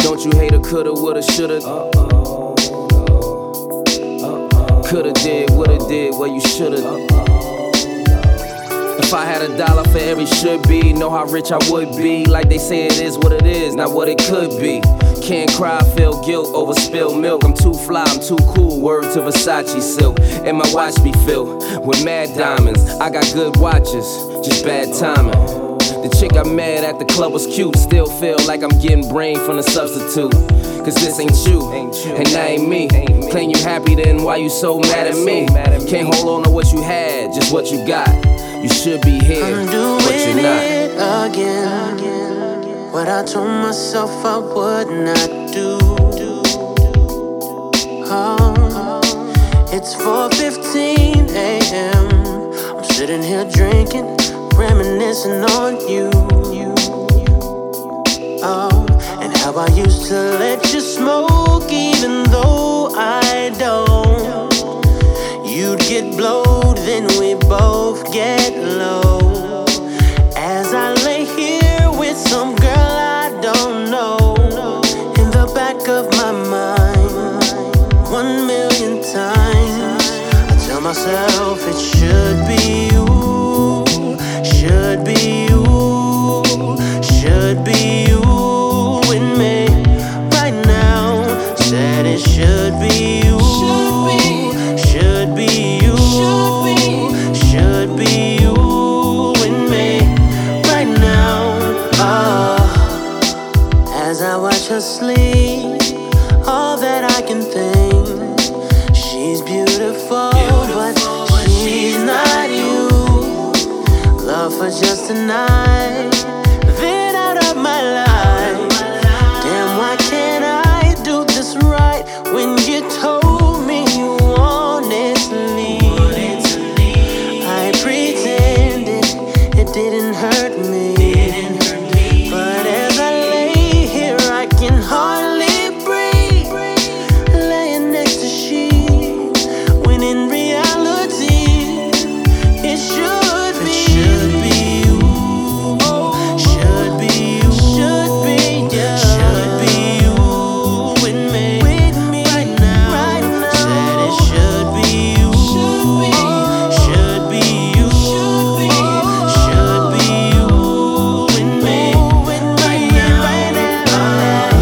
Don't you hate a coulda, woulda, shoulda? Coulda did, woulda did, well you shoulda. If I had $1 for every should be, know how rich I would be. Like they say it is what it is, not what it could be. Can't cry, feel guilt over spilled milk. I'm too fly, I'm too cool, word to Versace silk. And my watch be filled with mad diamonds. I got good watches, just bad timing. The chick I met at the club was cute. Still feel like I'm getting brain from the substitute. Cause this ain't you, and that ain't me. Claim you happy, then why you so mad at me? Can't hold on to what you had, just what you got. You should be here, but you're not. I'm doing it again. What I told myself I would not do. Oh, it's 4:15 a.m. I'm sitting here drinking, reminiscing on you. Oh, and how I used to let you smoke even though I don't. You'd get blowed, then we both get low. As I lay here with some girl I don't know, in the back of my mind, 1,000,000 times I tell myself it should be you, should be you, should be you and me right now. Said it should be you, should be you, should be you and me right now. As I watch her sleep, all that I can think, she's beautiful, but she's not you. Love for just a night, then out of my life. Damn, why can't I do this right when you told me you wanted to leave? I pretended it didn't hurt me, but as I lay here I can hardly breathe, laying next to sheets, when in reality it should be you, should be you, should be you with me right now. Said it should be you, should be you, should be you with me right now.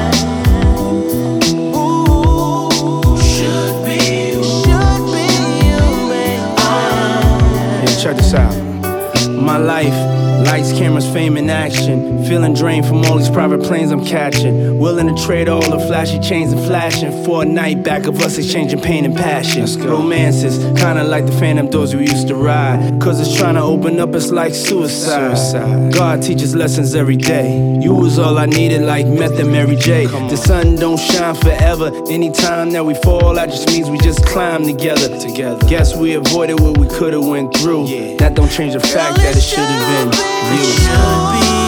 Ooh, should be you, baby. Yeah, check this out. My life, lights, cameras, fame, and action. Feeling drained from all these private planes I'm catching. Willing to trade all the flashy chains and flashing for a night back of us exchanging pain and passion. Romances, kinda like the phantom doors we used to ride. Cause it's trying to open up, it's like suicide. God teaches lessons every day. You was all I needed, like meth and Mary J. The sun don't shine forever. Anytime that we fall, that just means we just climb together. Guess we avoided what we could've went through. That don't change the fact that it should've been you.